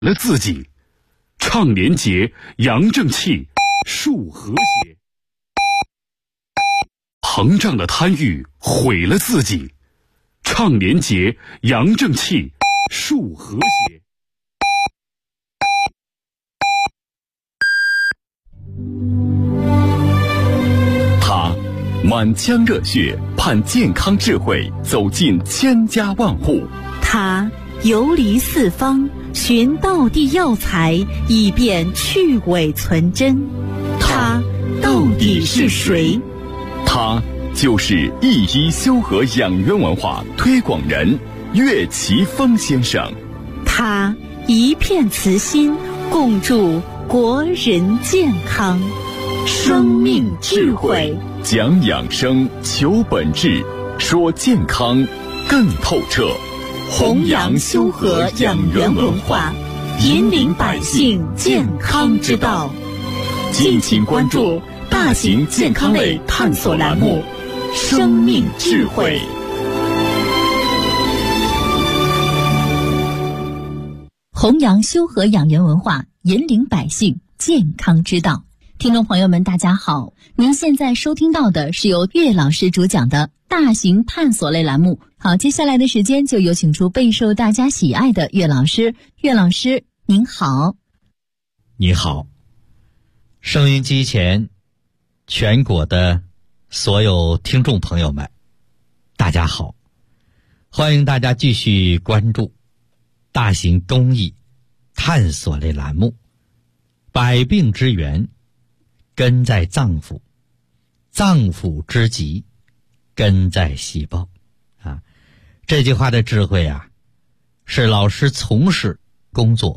了自己，唱廉洁，扬正气，树和谐。膨胀的贪欲毁了自己，唱廉洁，扬正气，树和谐。 他满腔热血，盼健康智慧走进千家万户。 他游离四方，寻道地药材，以便去伪存真。他到底是谁？ 他就是一一修和养元文化推广人岳奇峰先生。 他一片慈心，共筑国人健康。生命智慧， 讲养生，求本质，说健康更透彻。 弘扬修和养元文化，引领百姓健康之道。敬请关注大型健康类探索栏目《生命智慧》。 弘扬修和养元文化，引领百姓健康之道。听众朋友们，大家好，您现在收听到的是由岳老师主讲的大型探索类栏目。好，接下来的时间就有请出备受大家喜爱的岳老师。岳老师您好。 你好，收音机前全国的所有听众朋友们，大家好，欢迎大家继续关注大型公益探索类栏目百病之源根在脏腑，脏腑之疾根在细胞啊。这句话的智慧啊，是老师从事工作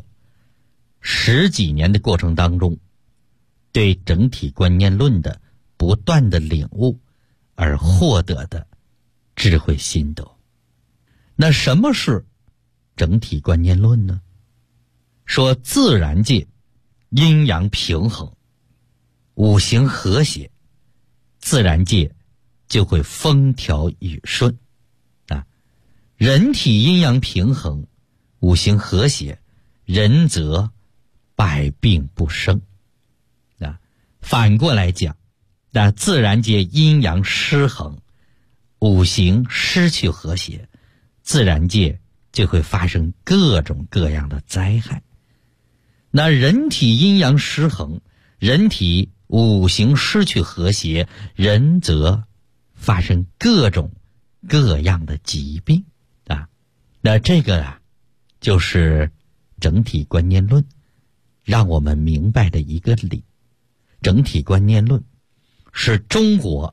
10几年的过程当中，对整体观念论的不断的领悟而获得的智慧心得。那什么是整体观念论呢？说自然界阴阳平衡，五行和谐，自然界就会风调雨顺啊。人体阴阳平衡，五行和谐，人则百病不生啊。反过来讲，那自然界阴阳失衡，五行失去和谐，自然界就会发生各种各样的灾害。那人体阴阳失衡，人体五行失去和谐，人则发生各种各样的疾病啊。那这个啊，就是整体观念论让我们明白的一个理。整体观念论是中国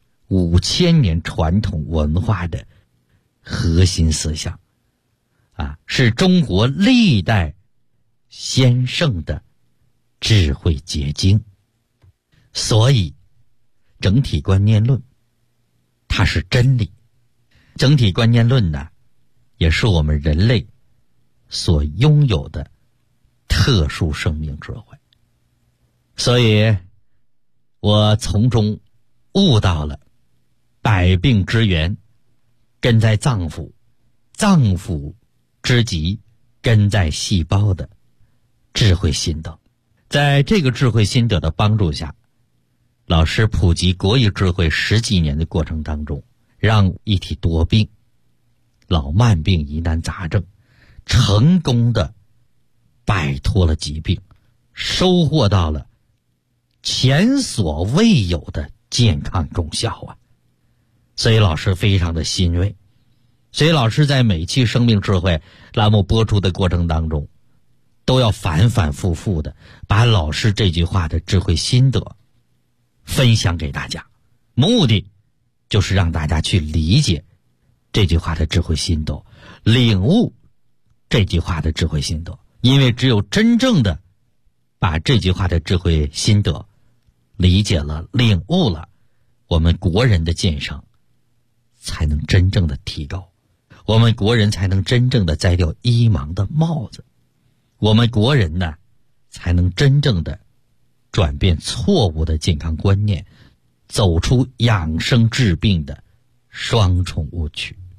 5000年传统文化的核心思想啊，是中国历代先圣的智慧结晶。所以整体观念论它是真理，整体观念论呢，也是我们人类所拥有的特殊生命智慧。所以我从中悟到了百病之源根在脏腑，脏腑之疾根在细胞的智慧心得。在这个智慧心得的帮助下，老师普及国医智慧10几年的过程当中，让一体多病、老慢病、疑难杂症成功的摆脱了疾病，收获到了前所未有的健康功效啊！所以老师非常的欣慰。所以老师在每期生命智慧栏目播出的过程当中，都要反反复复的把老师这句话的智慧心得分享给大家，目的就是让大家去理解这句话的智慧心得，领悟这句话的智慧心得。因为只有真正的把这句话的智慧心得理解了、领悟了，我们国人的健康才能真正的提高，我们国人才能真正的摘掉医盲的帽子，我们国人呢才能真正的转变错误的健康观念，走出养生治病的双重误区。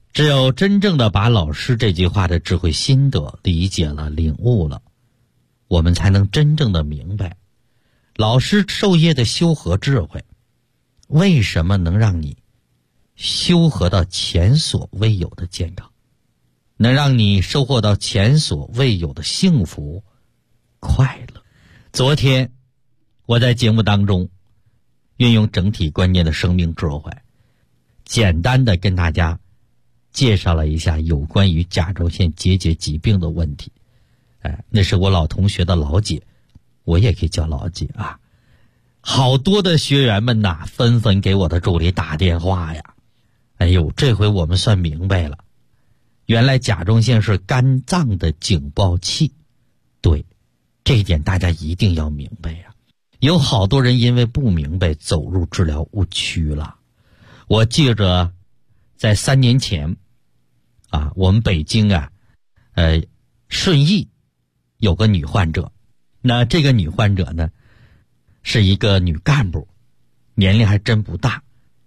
只有真正的把老师这句话的智慧心得理解了、领悟了，我们才能真正的明白老师授业的修和智慧为什么能让你修和到前所未有的健康，能让你收获到前所未有的幸福快乐。昨天我在节目当中运用整体观念的生命智慧，简单的跟大家介绍了一下有关于甲状腺结节疾病的问题。那是我老同学的老姐，我也可以叫老姐啊。好多的学员们呐，纷纷给我的助理打电话呀。哎呦，这回我们算明白了，原来甲状腺是肝脏的警报器。对，这一点大家一定要明白呀。有好多人因为不明白走入治疗误区了。我记着在3年前啊，我们北京啊顺义有个女患者，那这个女患者呢是一个女干部，年龄还真不大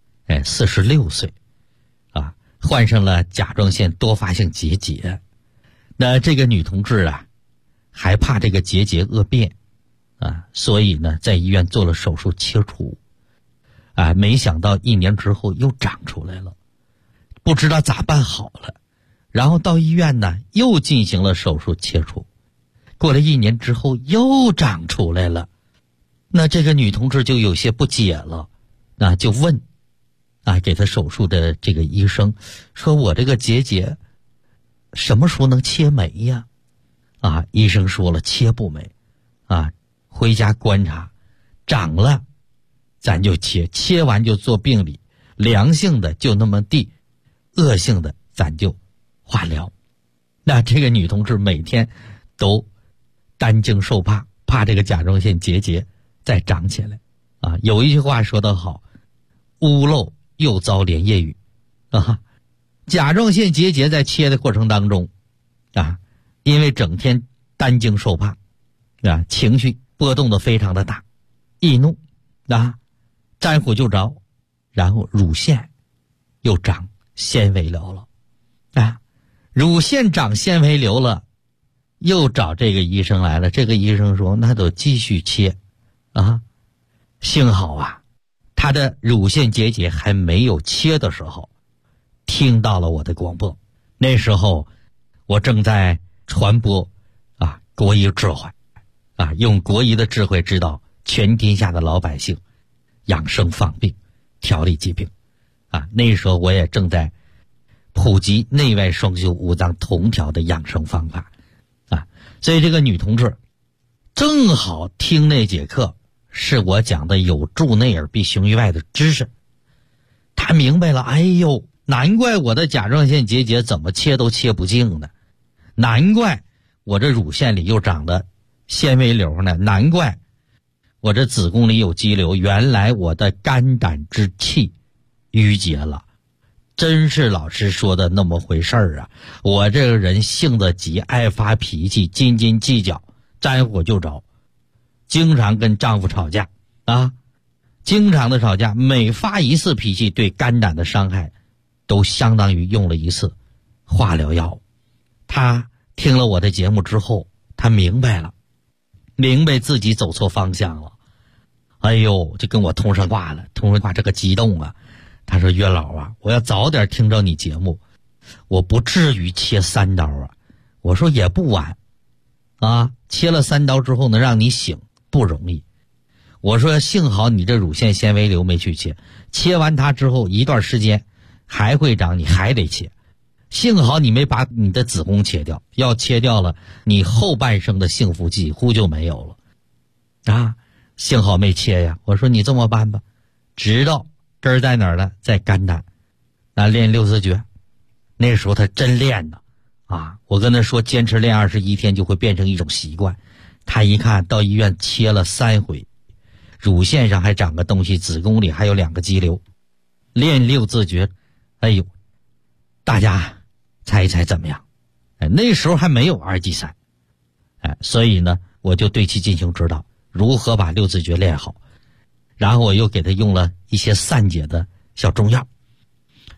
，46岁啊，患上了甲状腺多发性结节。那这个女同志啊还怕这个结节恶变啊，所以呢在医院做了手术切除啊，没想到1年之后又长出来了，不知道咋办好了，然后到医院呢又进行了手术切除，过了1年之后又长出来了。那这个女同志就有些不解了，那就问啊给她手术的这个医生说，我这个结节什么时候能切没呀？啊，医生说了，切不没啊，回家观察，长了咱就切，切完就做病理，良性的就那么地，恶性的咱就化疗。那这个女同志每天都担惊受怕，怕这个甲状腺结节再长起来啊。有一句话说得好，屋漏又遭连夜雨啊。甲状腺结节在切的过程当中啊，因为整天担惊受怕啊，情绪波动的非常的大，易怒啊，沾火就着，然后乳腺又长纤维瘤了啊，乳腺长纤维瘤了，又找这个医生来了。这个医生说那都继续切啊。幸好啊，他的乳腺结节还没有切的时候听到了我的广播，那时候我正在传播啊国医智慧啊，用国医的智慧指导全天下的老百姓养生防病，调理疾病啊。那时候我也正在普及内外双修五脏同调的养生方法啊。所以这个女同志正好听那节课是我讲的有助内耳必行于外的知识，她明白了，哎呦，难怪我的甲状腺结节怎么切都切不净呢，难怪我这乳腺里又长了纤维瘤呢，难怪我这子宫里有肌瘤，原来我的肝胆之气淤结了。真是老师说的那么回事儿啊！我这个人性子急，爱发脾气，斤斤计较，沾火就着，经常跟丈夫吵架啊，经常的吵架，每发一次脾气对肝胆的伤害都相当于用了一次化疗药。他听了我的节目之后，他明白了，明白自己走错方向了。哎呦，就跟我通上话了，通上话这个激动啊。他说，岳老啊，我要早点听着你节目，我不至于切3刀啊。我说也不晚啊，切了3刀之后能让你醒不容易。我说幸好你这乳腺纤维瘤没去切，切完它之后一段时间还会长，你还得切。幸好你没把你的子宫切掉，要切掉了，你后半生的幸福几乎就没有了啊！幸好没切呀。我说你这么办吧，知道根儿在哪儿了，在肝胆，那练6字诀。那时候他真练呢啊！我跟他说坚持练21天就会变成一种习惯。他一看到医院切了3回，乳腺上还长个东西，子宫里还有2个肌瘤，练6字诀。哎呦，大家猜一猜怎么样？那时候还没有2剂3，所以呢我就对其进行指导，如何把6字诀练好。然后我又给他用了一些散解的小中药，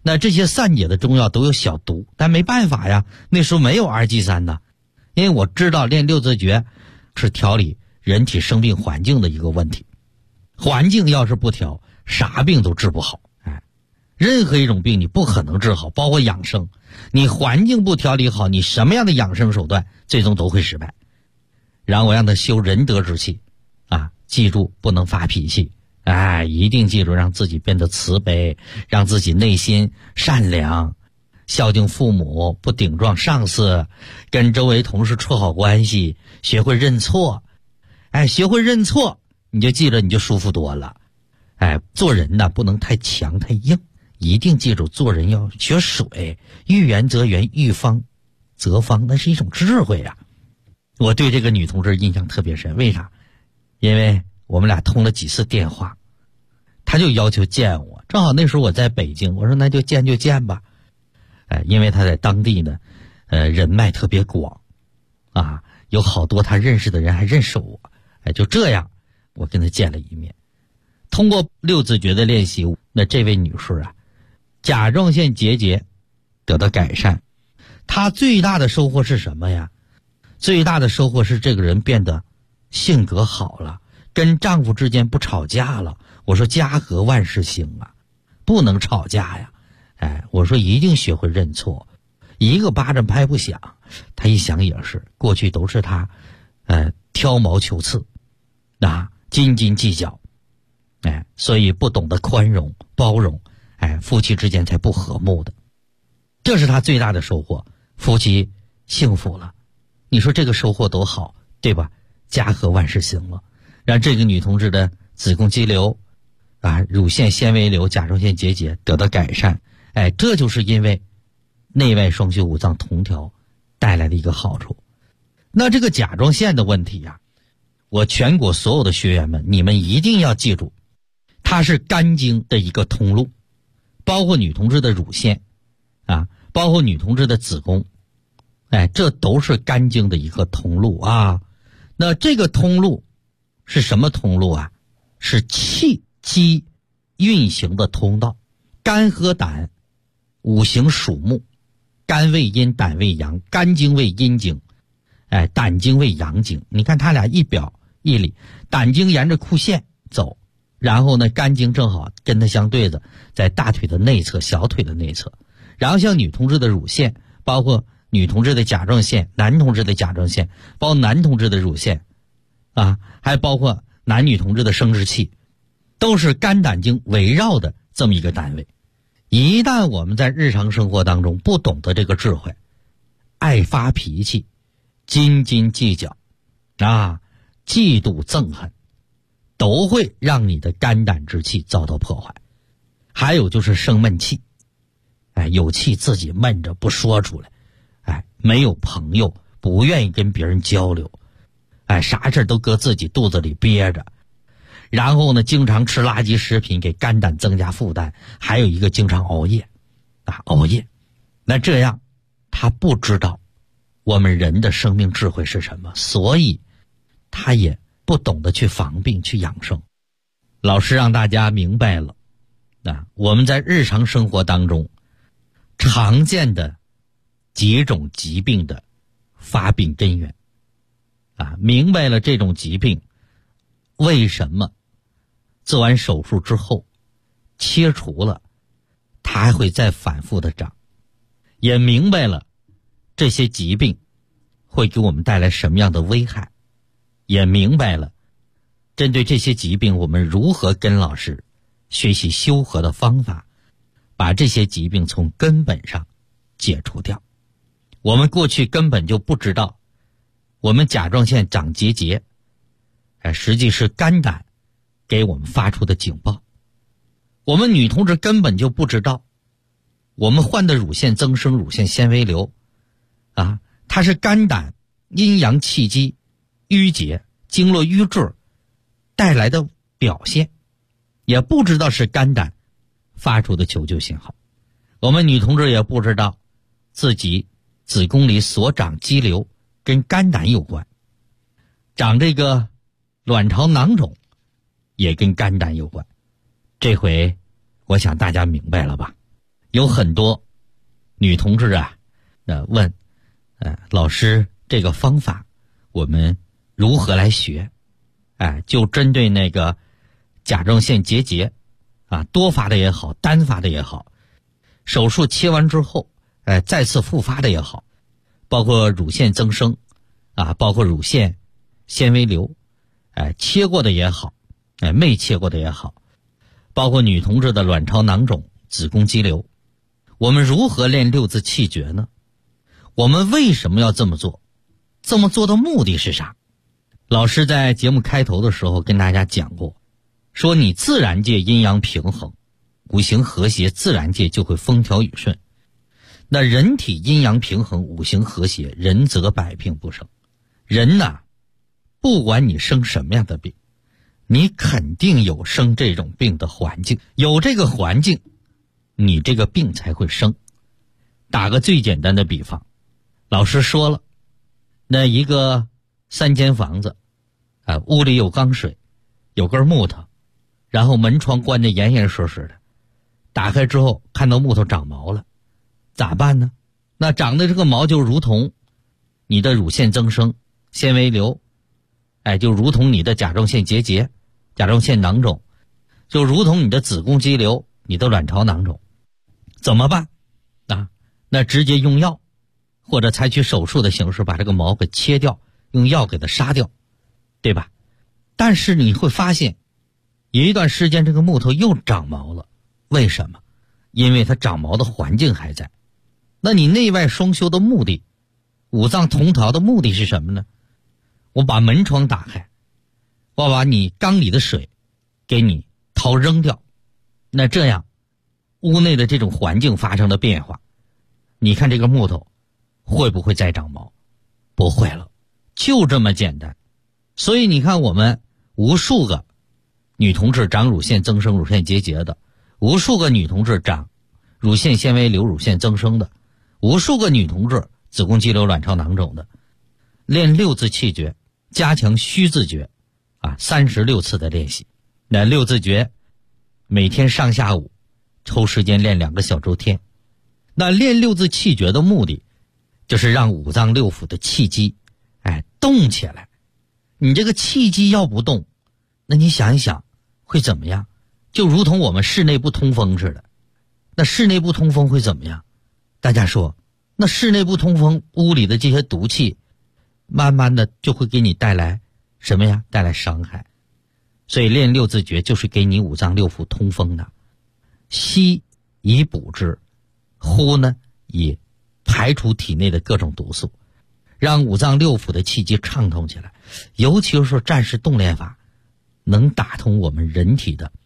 那这些散解的中药都有小毒，但没办法呀，那时候没有2G3呢。因为我知道练六字诀是调理人体生病环境的一个问题，环境要是不调，啥病都治不好。任何一种病你不可能治好，包括养生，你环境不调理好，你什么样的养生手段最终都会失败。然后我让他修仁德之气记住不能发脾气，一定记住让自己变得慈悲，让自己内心善良，孝敬父母，不顶撞上司，跟周围同事处好关系，学会认错。学会认错，你就记着，你就舒服多了。做人呢不能太强太硬，一定记住做人要学水，遇圆则圆，遇方则方，那是一种智慧呀。我对这个女同志印象特别深，为啥？因为我们俩通了几次电话，她就要求见我，正好那时候我在北京，我说那就见就见吧。因为她在当地呢，人脉特别广，有好多她认识的人还认识我，就这样，我跟她见了一面。通过六字诀的练习，那这位女士甲状腺结节得到改善。她最大的收获是什么呀？最大的收获是这个人变得性格好了，跟丈夫之间不吵架了。我说家和万事兴不能吵架呀。我说一定学会认错，一个巴掌拍不响。她一想也是，过去都是她挑毛求疵斤斤计较，所以不懂得宽容包容，夫妻之间才不和睦的。这是她最大的收获，夫妻幸福了。你说这个收获多好，对吧？家和万事兴了，让这个女同志的子宫肌瘤乳腺纤维瘤、甲状腺结节得到改善。这就是因为内外双修五脏同调带来的一个好处。那这个甲状腺的问题我全国所有的学员们，你们一定要记住，它是肝经的一个通路，包括女同志的乳腺包括女同志的子宫，这都是肝经的一个通路那这个通路是什么通路是气机运行的通道。肝和胆五行属木，肝为阴，胆为阳，肝经为阴经，胆经为阳经。你看它俩一表一里，胆经沿着裤线走，然后呢肝经正好跟它相对的，在大腿的内侧、小腿的内侧。然后像女同志的乳腺，包括女同志的甲状腺，男同志的甲状腺，包括男同志的乳腺还包括男女同志的生殖器，都是肝胆经围绕的这么一个单位。一旦我们在日常生活当中不懂得这个智慧，爱发脾气，斤斤计较嫉妒憎恨，都会让你的肝胆之气遭到破坏。还有就是生闷气，有气自己闷着不说出来，没有朋友，不愿意跟别人交流，啥事都搁自己肚子里憋着。然后呢经常吃垃圾食品，给肝胆增加负担。还有一个经常熬夜那这样他不知道我们人的生命智慧是什么，所以他也不懂得去防病去养生。老师让大家明白了我们在日常生活当中常见的几种疾病的发病根源明白了这种疾病为什么做完手术之后切除了它还会再反复的长，也明白了这些疾病会给我们带来什么样的危害，也明白了针对这些疾病我们如何跟老师学习修和的方法，把这些疾病从根本上解除掉。我们过去根本就不知道我们甲状腺长结节实际是肝胆给我们发出的警报。我们女同志根本就不知道我们患的乳腺增生、乳腺纤维瘤它是肝胆阴阳气机淤结、经络瘀滞带来的表现，也不知道是肝胆发出的求救信号。我们女同志也不知道自己子宫里所长肌瘤跟肝胆有关，长这个卵巢囊肿也跟肝胆有关。这回我想大家明白了吧？ 有很多女同志啊，问，老师这个方法我们如何来学？就针对那个甲状腺结节多发的也好，单发的也好，手术切完之后再次复发的也好，包括乳腺增生包括乳腺纤维瘤切过的也好，没切过的也好，包括女同志的卵巢囊肿、子宫肌瘤，我们如何练六字气诀呢？我们为什么要这么做？这么做的目的是啥？老师在节目开头的时候跟大家讲过，说你自然界阴阳平衡，五行和谐，自然界就会风调雨顺。那人体阴阳平衡，五行和谐，人则百病不生。人呐，不管你生什么样的病，你肯定有生这种病的环境，有这个环境，你这个病才会生。打个最简单的比方，老师说了，那一个3间房子屋里有缸水，有根木头，然后门窗关得严严实实的，打开之后看到木头长毛了，咋办呢？那长的这个毛就如同你的乳腺增生、纤维瘤，就如同你的甲状腺结节、甲状腺囊肿，就如同你的子宫肌瘤、你的卵巢囊肿。怎么办？那直接用药，或者采取手术的形式把这个毛给切掉，用药给它杀掉，对吧？但是你会发现有一段时间这个木头又长毛了，为什么？因为它长毛的环境还在。那你内外双修的目的，五脏同调的目的是什么呢？我把门窗打开，我把你缸里的水给你掏扔掉，那这样屋内的这种环境发生了变化，你看这个木头会不会再长毛？不会了，就这么简单。所以你看，我们无数个女同志长乳腺增生、乳腺结节的，无数个女同志长乳腺纤维瘤、乳腺增生的，无数个女同志子宫肌瘤、卵巢囊肿的，练六字气诀，加强虚字诀36次的练习。那六字诀每天上下午抽时间练2个小周天。那练六字气诀的目的就是让五脏六腑的气机动起来。你这个气机要不动，那你想一想会怎么样？就如同我们室内不通风似的。那室内不通风会怎么样？大家说，那室内不通风，屋里的这些毒气慢慢的就会给你带来什么呀？带来伤害。所以练六字诀就是给你五脏六腑通风的。吸以补之，呼呢以排除体内的各种毒素，让五脏六腑的气机畅通起来。尤其是说战士动练法能打通我们人体的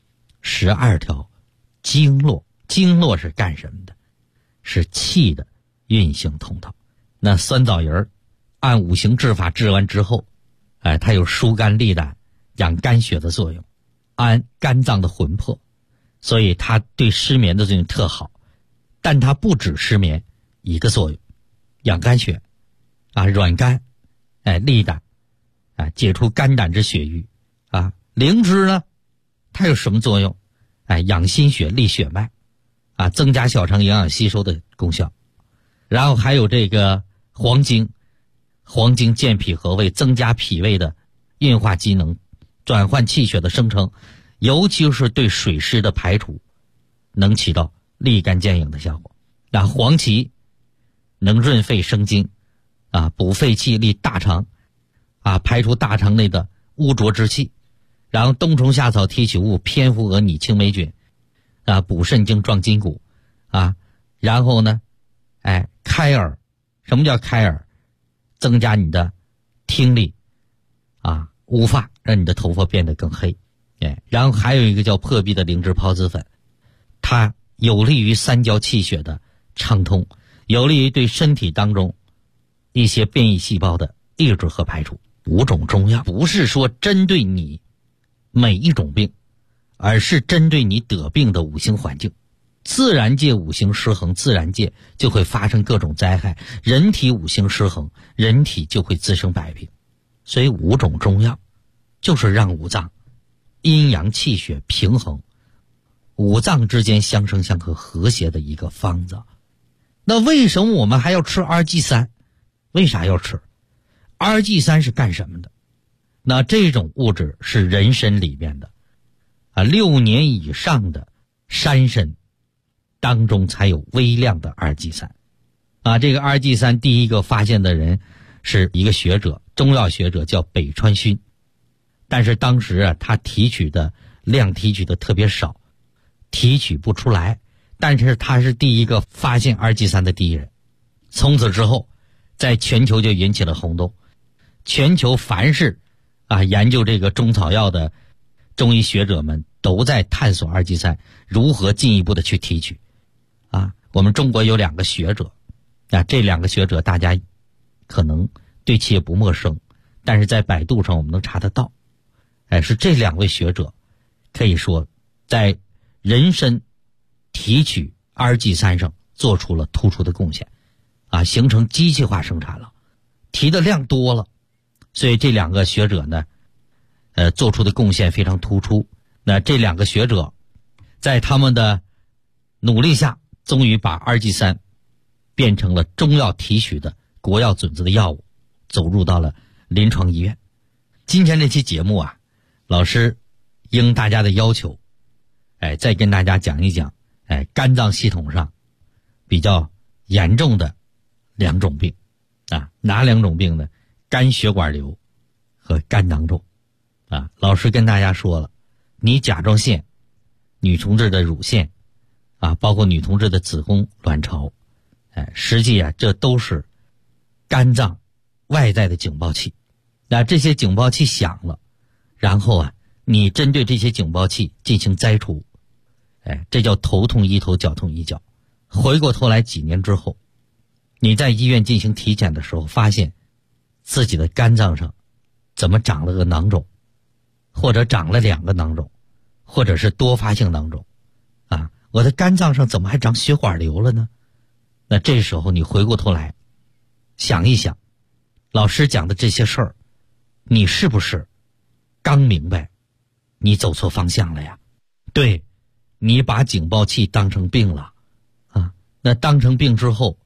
12条经络。经络是干什么的？是气的运行通道。那酸枣仁按五行治法治完之后它有疏肝利胆、养肝血的作用，安肝脏的魂魄，所以它对失眠的作用特好。但它不止失眠一个作用，养肝血软肝利胆解除肝胆之血瘀灵芝呢，它有什么作用？养心血、利血脉增加小肠营养吸收的功效。然后还有这个黄精，黄精健脾和胃，增加脾胃的运化机能，转换气血的生成，尤其是对水湿的排除能起到立竿见影的效果。那黄芪能润肺生津补肺气、利大肠排除大肠内的污浊之气。然后冬虫夏草、提取物、蝙蝠蛾、拟青霉菌补肾经、壮筋骨然后呢开耳。什么叫开耳？增加你的听力乌发，让你的头发变得更黑。然后还有一个叫破壁的灵芝孢子粉，它有利于三焦气血的畅通，有利于对身体当中一些变异细胞的抑制和排除。5种中药不是说针对你每一种病，而是针对你得病的五行环境。自然界五行失衡，自然界就会发生各种灾害，人体五行失衡，人体就会滋生百病。所以5种中药就是让五脏阴阳气血平衡， 五脏之间相生相克和谐的一个方子。那为什么我们还要吃 RG3？ 为啥要吃 RG3？ 是干什么的？那这种物质是人参里面的6年以上的山参当中才有微量的 RG3。这个 RG3 第一个发现的人是一个学者，中药学者，叫北川勋。但是当时他提取的特别少，提取不出来，但是他是第一个发现 RG3 的第一人。从此之后在全球就引起了轰动，全球凡是研究这个中草药的中医学者们都在探索 RG3 如何进一步的去提取。我们中国有2个学者，这2个学者大家可能对其也不陌生，但是在百度上我们能查得到。是这2位学者可以说在人参提取 RG3 上做出了突出的贡献，形成机器化生产了，提的量多了，所以这2个学者呢做出的贡献非常突出。那这2个学者在他们的努力下，终于把 RG3 变成了中药提取的国药准字的药物，走入到了临床医院。今天这期节目老师应大家的要求再跟大家讲一讲肝脏系统上比较严重的2种病哪2种病呢？肝血管瘤和肝囊肿老师跟大家说了，你甲状腺、女同志的乳腺包括女同志的子宫、卵巢实际这都是肝脏外在的警报器。这些警报器响了，然后你针对这些警报器进行摘除，这叫头痛医头，脚痛医脚。回过头来几年之后，你在医院进行体检的时候，发现自己的肝脏上怎么长了个囊肿，或者长了2个囊肿，或者是多发性囊肿我的肝脏上怎么还长血管瘤了呢？那这时候你回过头来想一想，老师讲的这些事儿，你是不是刚明白你走错方向了呀？对，你把警报器当成病了那当成病之后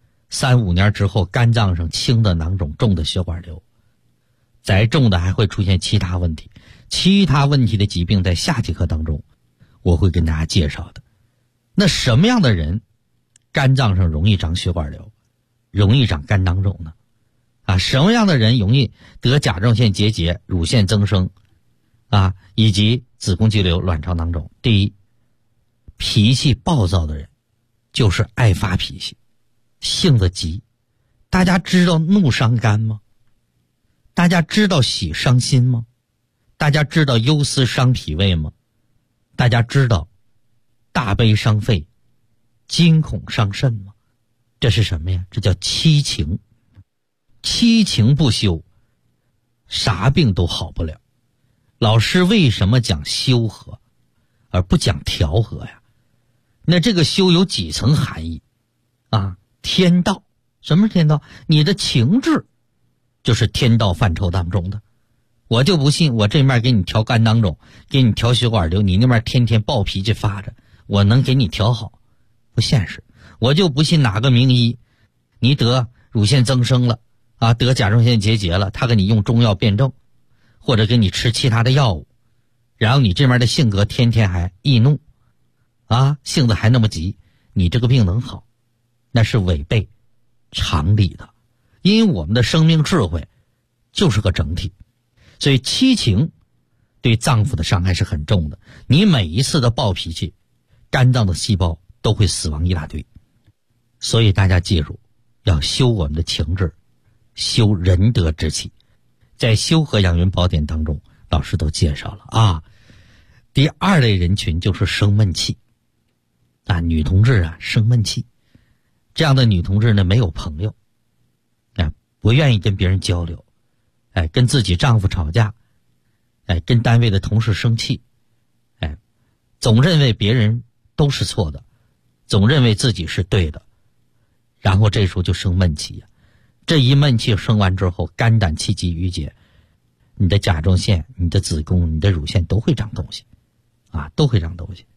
，3、5年之后，肝脏上轻的囊肿，重的血管瘤，再重的还会出现其他问题。其他问题的疾病在下节课当中我会跟大家介绍的。那什么样的人肝脏上容易长血管瘤，容易长肝囊肿呢？什么样的人容易得甲状腺结节、乳腺增生以及子宫肌瘤、卵巢囊肿？第一，脾气暴躁的人，就是爱发脾气，性子急。大家知道怒伤肝吗？大家知道喜伤心吗？大家知道忧思伤脾胃吗？大家知道大悲伤肺，惊恐伤肾吗？这是什么呀？这叫七情。七情不修，啥病都好不了。老师为什么讲修和而不讲调和呀？那这个修有几层含义天道。什么是天道？你的情志就是天道范畴当中的。我就不信我这面给你调肝囊肿，给你调血管瘤，你那边天天暴脾气发着，我能给你调好？不现实。我就不信哪个名医，你得乳腺增生了得甲状腺结节了，他给你用中药辩证，或者给你吃其他的药物，然后你这边的性格天天还易怒性子还那么急，你这个病能好？那是违背常理的。因为我们的生命智慧就是个整体，所以七情对脏腑的伤害是很重的。你每一次的暴脾气，肝脏的细胞都会死亡一大堆。所以大家记住，要修我们的情志，修仁德之气。在修和养元宝典当中，老师都介绍了第2类人群就是生闷气女同志生闷气。这样的女同志呢，没有朋友不愿意跟别人交流跟自己丈夫吵架跟单位的同事生气总认为别人都是错的，总认为自己是对的，然后这时候就生闷气这一闷气生完之后，肝胆气机郁结，你的甲状腺、你的子宫、你的乳腺都会长东西都会长东西。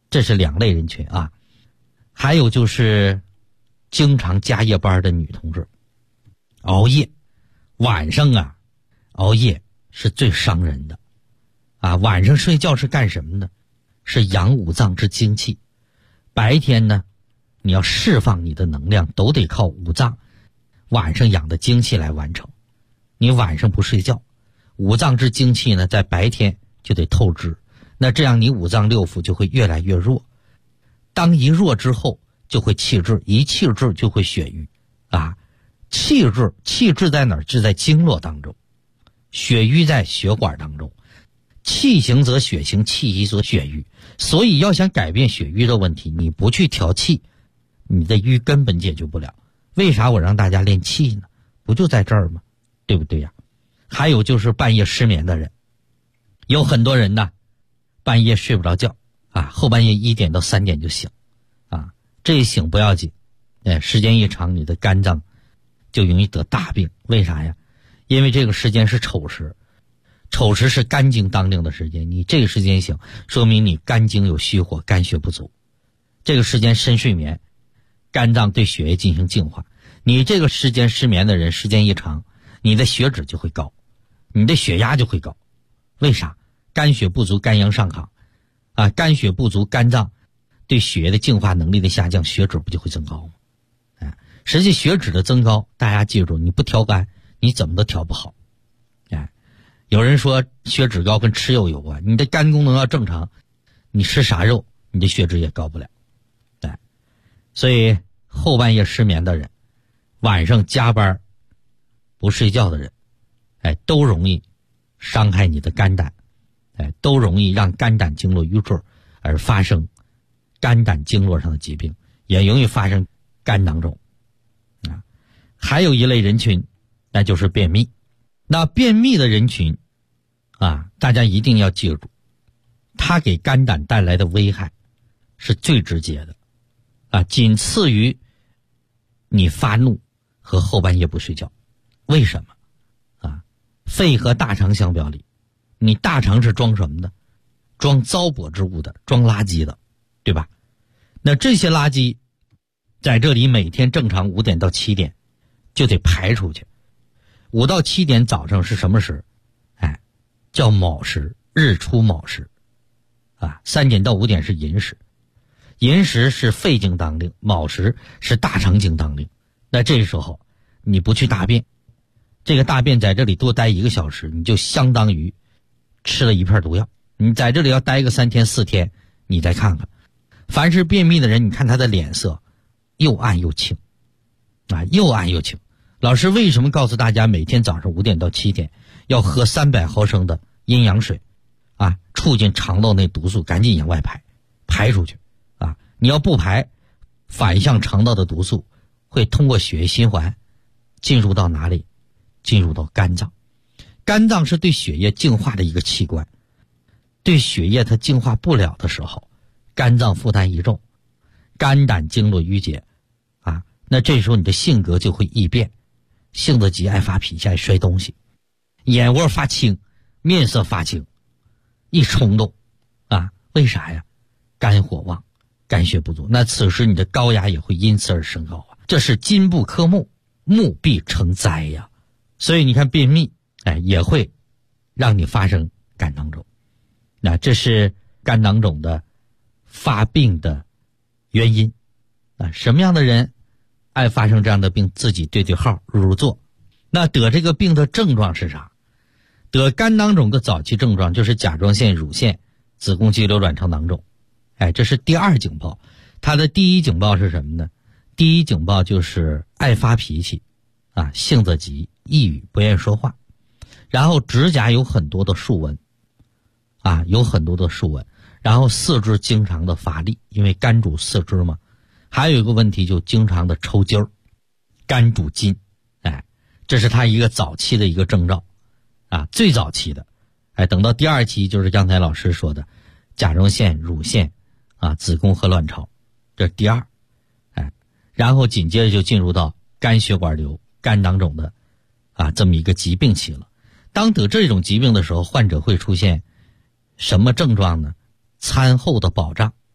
这是2类人群啊。还有就是经常加夜班的女同志，熬夜，晚上啊熬夜是最伤人的啊。晚上睡觉是干什么呢？是养五脏之精气。白天呢你要释放你的能量都得靠五脏晚上养的精气来完成。你晚上不睡觉，五脏之精气呢在白天就得透支，那这样你五脏六腑就会越来越弱。当一弱之后就会气滞，一气滞就会血瘀啊。气滞在哪儿？就在经络当中，血瘀在血管当中。气行则血行，气息则血瘀。所以要想改变血瘀的问题，你不去调气，你的瘀根本解决不了。为啥我让大家练气呢？不就在这儿吗？对不对呀？还有就是半夜失眠的人，有很多人呢半夜睡不着觉啊，后半夜1点到3点就醒啊。这一醒不要紧，时间一长你的肝脏就容易得大病。为啥呀？因为这个时间是丑时，丑时是肝经当令的时间，你这个时间醒，说明你肝经有虚火，肝血不足。这个时间深睡眠，肝脏对血液进行净化。你这个时间失眠的人，时间一长，你的血脂就会高，你的血压就会高。为啥？肝血不足，肝阳上亢啊，肝血不足，肝脏对血液的净化能力的下降，血脂不就会增高吗？实际血脂的增高，大家记住，你不调肝，你怎么都调不好。有人说血脂高跟吃肉有关，你的肝功能要正常，你吃啥肉，你的血脂也高不了。所以后半夜失眠的人，晚上加班不睡觉的人，都容易伤害你的肝胆，都容易让肝胆经络瘀滞而发生肝胆经络上的疾病，也容易发生肝囊肿啊。还有一类人群，那就是便秘。那便秘的人群啊，大家一定要记住，它给肝胆带来的危害是最直接的啊，仅次于你发怒和后半夜不睡觉。为什么啊？肺和大肠相表里，你大肠是装什么的？装糟粕之物的，装垃圾的，对吧？那这些垃圾在这里每天正常5点到7点就得排出去。5到7点早上是什么时？叫卯时，日出卯时啊。3点到5点是寅时，寅时是肺经当令，卯时是大肠经当令。那这时候你不去大便，这个大便在这里多待1个小时，你就相当于吃了一片毒药。你在这里要待个3天4天，你再看看，凡是便秘的人，你看他的脸色又暗又青啊，又暗又青。老师为什么告诉大家每天早上5点到7点要喝300毫升的阴阳水啊，促进肠道内毒素赶紧往外排出去啊！你要不排，反向肠道的毒素会通过血液循环进入到哪里？进入到肝脏。肝脏是对血液净化的一个器官，对血液它净化不了的时候，肝脏负担一重，肝胆经络淤结啊，那这时候你的性格就会易变，性子急，爱发脾气，爱摔东西，眼窝发青，面色发青，一冲动啊，为啥呀？肝火旺，肝血不足，那此时你的高压也会因此而升高啊。这是金不克木，木必成灾呀。所以你看便秘也会让你发生肝囊肿。那这是肝囊肿的发病的原因啊。什么样的人爱发生这样的病，自己对对号入入座。那得这个病的症状是啥？得肝囊肿的早期症状就是甲状腺、乳腺、子宫肌瘤、卵巢囊肿。这是第2警报。它的第1警报是什么呢？第1警报就是爱发脾气啊，性子急，抑郁，不愿意说话，然后指甲有很多的竖纹啊，有很多的竖纹，然后四肢经常的乏力，因为肝主四肢嘛。还有一个问题就经常的抽筋儿，肝主筋，这是他一个早期的一个征兆啊，最早期的。等到第2期就是刚才老师说的甲状腺、乳腺啊、子宫和卵巢，这是第2。然后紧接着就进入到肝血管瘤、肝囊肿的啊这么一个疾病期了。当得这种疾病的时候，患者会出现什么症状呢？餐后的饱胀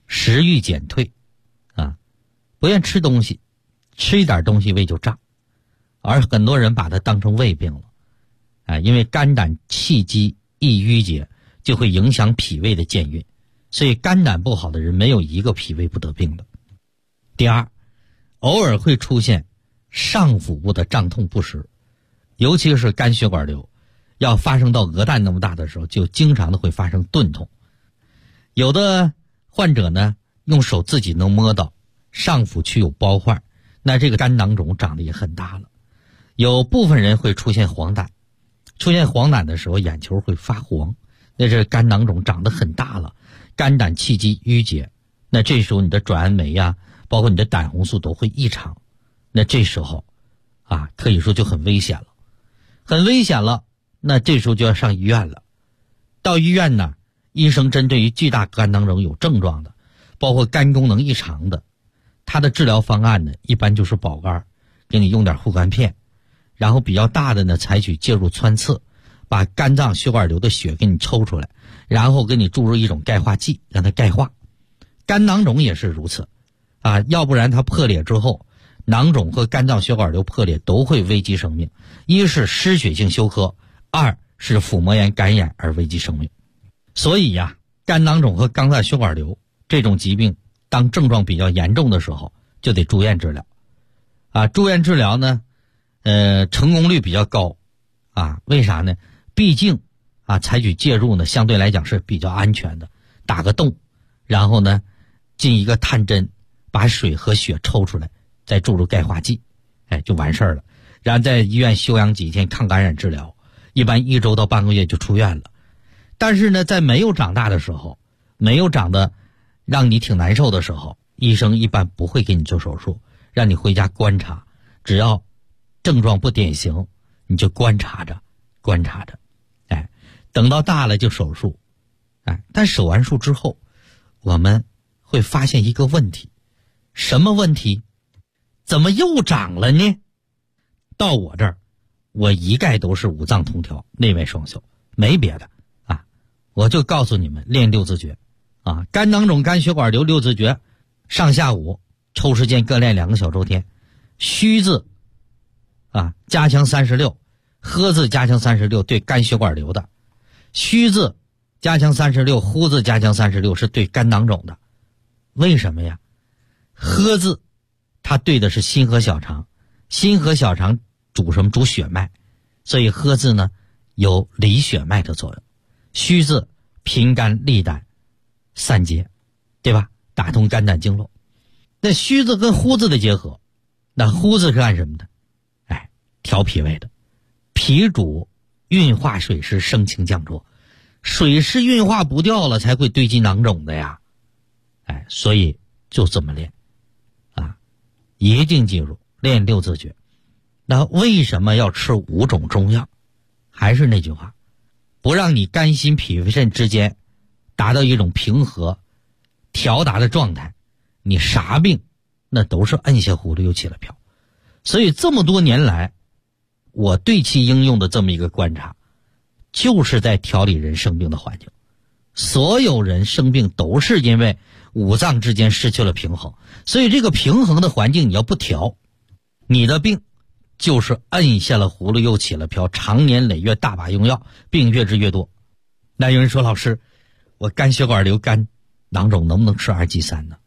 食欲减退啊，不愿吃东西，吃一点东西胃就胀，而很多人把它当成胃病了啊，因为肝胆气机易郁结，就会影响脾胃的健运，所以肝胆不好的人没有一个脾胃不得病的。第二，偶尔会出现上腹部的胀痛不适，尤其是肝血管瘤要发生到鹅蛋那么大的时候，就经常的会发生钝痛。有的患者呢，用手自己能摸到上腹区有包块，那这个肝囊肿长得也很大了。有部分人会出现黄疸，出现黄疸的时候眼球会发黄，那这肝囊肿长得很大了，肝胆气机郁结，那这时候你的转氨酶呀，包括你的胆红素都会异常，那这时候啊，可以说就很危险了，很危险了。那这时候就要上医院了。到医院呢，医生针对于巨大肝囊肿有症状的，包括肝功能异常的，他的治疗方案呢，一般就是保肝，给你用点护肝片，然后比较大的呢，采取介入穿刺，把肝脏血管瘤的血给你抽出来，然后给你注入一种钙化剂，让它钙化。肝囊肿也是如此啊，要不然它破裂之后，囊肿和肝脏血管瘤破裂都会危及生命，一是失血性休克，二是腹膜炎感染而危及生命。所以呀，肝囊肿和肝脏血管瘤这种疾病，当症状比较严重的时候，就得住院治疗。啊，住院治疗呢，成功率比较高。啊，为啥呢？毕竟啊，采取介入呢，相对来讲是比较安全的。打个洞，然后呢，进一个探针，把水和血抽出来，再注入钙化剂，哎，就完事儿了。然后在医院休养几天抗感染治疗，一般1周到半个月就出院了。但是呢，在没有长大的时候，没有长得让你挺难受的时候，医生一般不会给你做手术，让你回家观察，只要症状不典型，你就观察着，哎，等到大了就手术，哎，但手完术之后，我们会发现一个问题，什么问题？怎么又长了呢？到我这儿，我一概都是五脏通调，内外双修，没别的啊，我就告诉你们练六字诀啊，肝囊肿、肝血管瘤六字诀，上下午抽时间各练2个小周天，虚字啊加强36，喝字加强36对肝血管瘤的，虚字加强36，呼字加强36是对肝囊肿的。为什么呀？喝字它对的是心和小肠，心和小肠主什么？主血脉，所以喝字呢有理血脉的作用。虚字平肝利胆散结，对吧？打通肝胆经络。那虚字跟呼字的结合，那呼字是干什么的？哎，调脾胃的。脾主运化水湿，升清降浊，水湿运化不掉了，才会堆积囊肿的呀。哎，所以就这么练啊，一定记住练六字诀。那为什么要吃5种中药？还是那句话，不让你肝心脾肺肾之间达到一种平和调达的状态，你啥病那都是摁下葫芦又起了瓢。所以这么多年来，我对其应用的这么一个观察，就是在调理人生病的环境。所有人生病都是因为五脏之间失去了平衡，所以这个平衡的环境你要不调，你的病就是摁下了葫芦又起了瓢，长年累月大把用药，病越治越多。那有人说，老师，我肝血管瘤、肝囊肿能不能吃2G3呢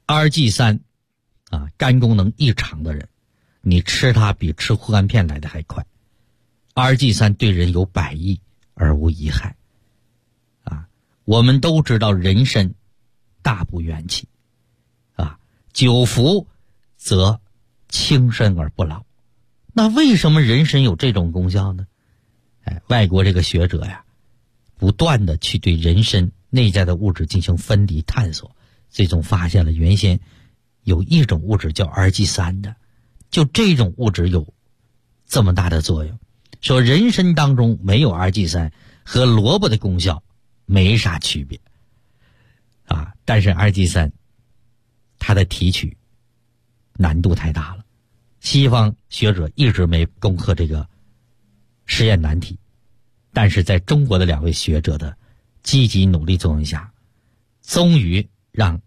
？2G3啊，肝功能异常的人，你吃它比吃护肝片来的还快。2G3对人有百益而无一害啊。我们都知道人参大补元气啊，久服则轻身而不老。那为什么人参有这种功效呢？哎，外国这个学者呀，不断的去对人参内在的物质进行分离探索，最终发现了原先有一种物质叫 2G3 的，就这种物质有这么大的作用。说人参当中没有 2G3 和萝卜的功效没啥区别啊，但是 2G3 它的提取难度太大了，西方学者一直没攻克这个实验难题，但是在中国的2位学者的积极努力作用下，终于让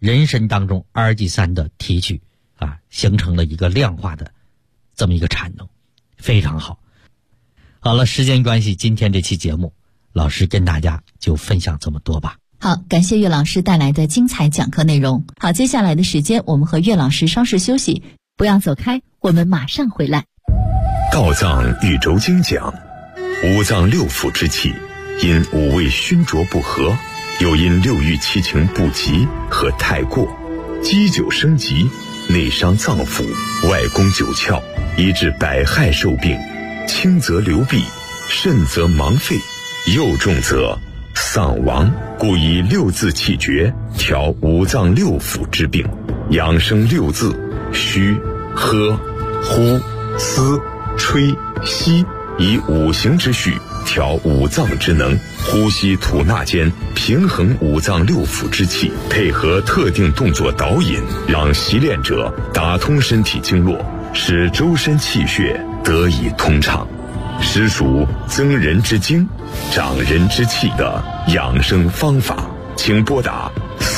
人参当中阿尔济酸的提取形成了一个量化的这么一个产能，非常好。好了，时间关系，今天这期节目老师跟大家就分享这么多吧。 好，感谢岳老师带来的精彩讲课内容。好，接下来的时间我们和岳老师稍事休息，不要走开，我们马上回来。 道藏宇宙经讲，五脏六腑之气因五味熏浊不和，又因六欲七情不及和太过，积久生疾，内伤脏腑，外攻九窍，以致百害受病，轻则流弊，甚则盲废，又重则丧亡。故以六字气诀调五脏六腑之病，养生六字：虚、喝、呼、思、吹、吸，以五行之序调五脏之能，呼吸吐纳间平衡五脏六腑之气，配合特定动作导引，让习练者打通身体经络，使周身气血得以通畅，实属增人之精、长人之气的养生方法。请拨打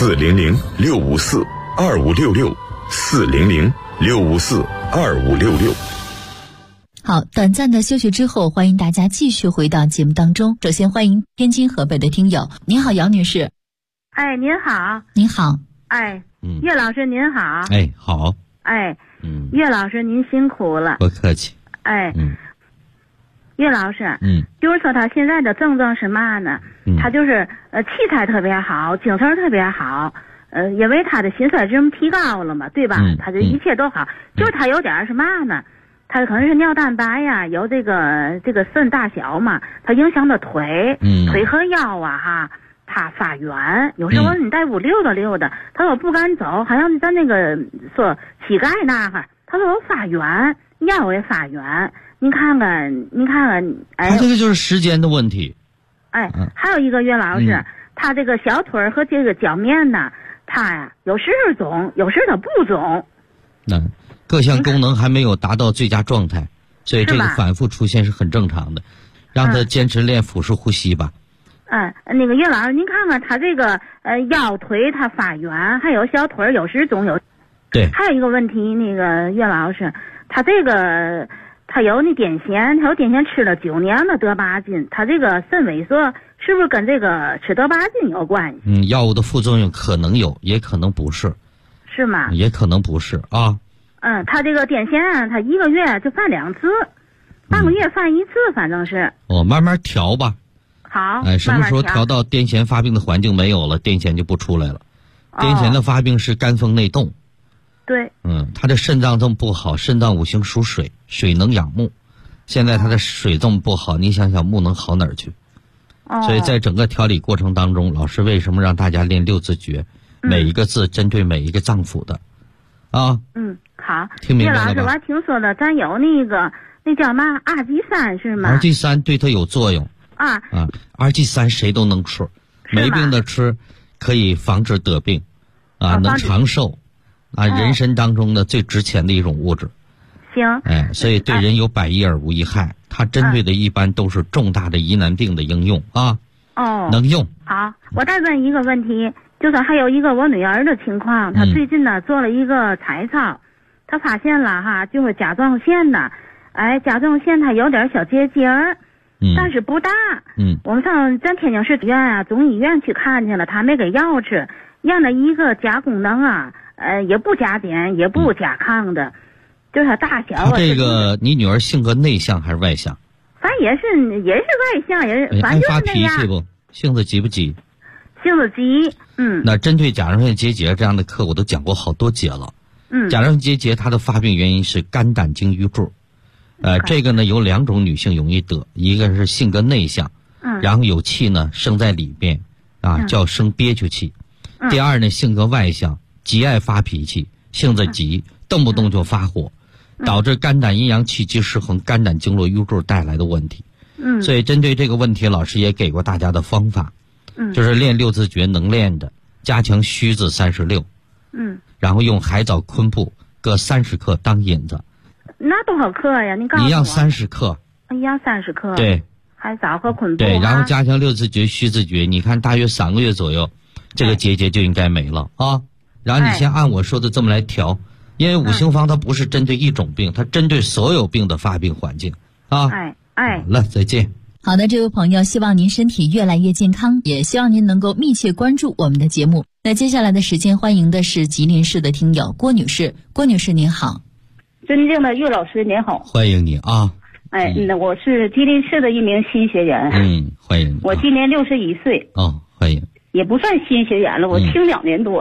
400-6546-2566，400-654-2566。 好，短暂的休息之后，欢迎大家继续回到节目当中。首先欢迎天津河北的听友，您好，姚女士。 哎，您好。 您好。 哎，岳老师您好。 哎，好。 哎，岳老师您辛苦了。 不客气。 哎，岳老师，就是说他现在的症状是嘛呢？他就是气彩特别好，精神特别好，因为他的心率值提高了嘛，对吧？他这一切都好，就是他有点是嘛呢？他可能是尿蛋白呀，有这个肾大小嘛，他影响的腿和腰他发圆，有时候你大夫溜达溜达，他说不敢走，好像咱那个说膝盖那哈，他说我发圆，腰也发圆。您看看，哎， 他这个就是时间的问题。 哎，还有一个岳老师，他这个小腿和这个脚面呢，他呀有时是肿，有时他不肿。 那各项功能还没有达到最佳状态，所以这个反复出现是很正常的。让他坚持练腹式呼吸吧。 那个岳老师，您看看他这个腰腿他发圆，还有小腿有时肿有。 对。 还有一个问题，那个岳老师，他这个。他有那癫痫，他有癫痫吃了9年了，得巴金。他这个肾萎缩是不是跟这个吃得巴金有关系？ 药物的副作用可能有，也可能不是。 是吗？ 也可能不是啊。 他这个癫痫，他1个月就犯2次，半个月犯1次，反正是。 慢慢调吧。 好。 什么时候调到癫痫发病的环境没有了，癫痫就不出来了。癫痫的发病是肝风内动。 对。 他的肾脏这么不好，肾脏五行属水，水能养木。现在他的水这么不好，你想想木能好哪儿去？所以在整个调理过程当中，老师为什么让大家练6字诀？每一个字针对每一个脏腑的。好。 听明白了吧？ 岳老师，我还听说了，咱有那叫嘛阿基酸是吗？ 阿基酸对它有作用。阿基酸谁都能吃，没病的吃可以防止得病，能长寿。人参当中的最值钱的一种物质。 行。 所以对人有百益而无一害。它针对的一般都是重大的疑难病的应用能用。 好，我再问一个问题，就是还有一个我女儿的情况，她最近呢做了一个彩超，她发现了就是甲状腺呢，甲状腺它有点小结节儿，但是不大。我们上咱天津市医院总医院去看去了，她没给药吃，验了一个甲功能也不加碘，也不加抗的，就是大小。 他这个你女儿性格内向还是外向？ 反正也是外向，反正就是那样。爱发脾气不？ 性子急不急？ 性子急。 那针对甲状腺结节这样的课我都讲过好多节了。甲状腺结节它的发病原因是肝胆经瘀滞。这个呢有2种女性容易得，一个是性格内向，然后有气呢生在里边叫生憋屈气。第二呢性格外向，极爱发脾气，性子急，动不动就发火，导致肝胆阴阳气机失衡，肝胆经络瘀滞带来的问题。所以针对这个问题，老师也给过大家的方法，就是练6字诀能练的，加强虚字36，然后用海藻昆布各30克当引子。 那多少克呀？你告诉我。 一样30克。 一样30克。 对。 海藻和昆布。 对，然后加强6字诀、虚字诀，你看大约3个月左右，这个结节就应该没了然后你先按我说的这么来调，因为五行方它不是针对一种病，它针对所有病的发病环境啊。好了，再见。 好的，这位朋友，希望您身体越来越健康，也希望您能够密切关注我们的节目。那接下来的时间，欢迎的是吉林市的听友郭女士。郭女士您好。 尊敬的岳老师您好。 欢迎你啊。 我是吉林市的一名新学员。 欢迎你。 我今年61岁。 欢迎。 也不算新学员了，我听2年多。